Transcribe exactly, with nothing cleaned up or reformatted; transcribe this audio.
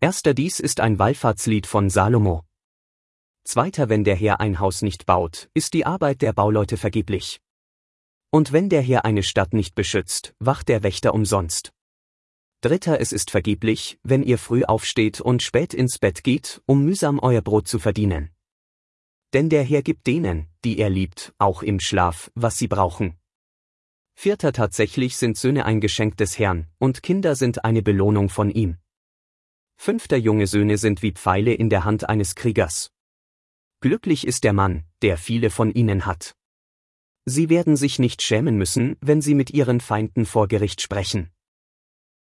Erster dies ist ein Wallfahrtslied von Salomo. Zweiter wenn der Herr ein Haus nicht baut, ist die Arbeit der Bauleute vergeblich. Und wenn der Herr eine Stadt nicht beschützt, wacht der Wächter umsonst. Dritter es ist vergeblich, wenn ihr früh aufsteht und spät ins Bett geht, um mühsam euer Brot zu verdienen. Denn der Herr gibt denen, die er liebt, auch im Schlaf, was sie brauchen. Vierter tatsächlich sind Söhne ein Geschenk des Herrn, und Kinder sind eine Belohnung von ihm. Fünfter junge Söhne sind wie Pfeile in der Hand eines Kriegers. Glücklich ist der Mann, der viele von ihnen hat. Sie werden sich nicht schämen müssen, wenn sie mit ihren Feinden vor Gericht sprechen.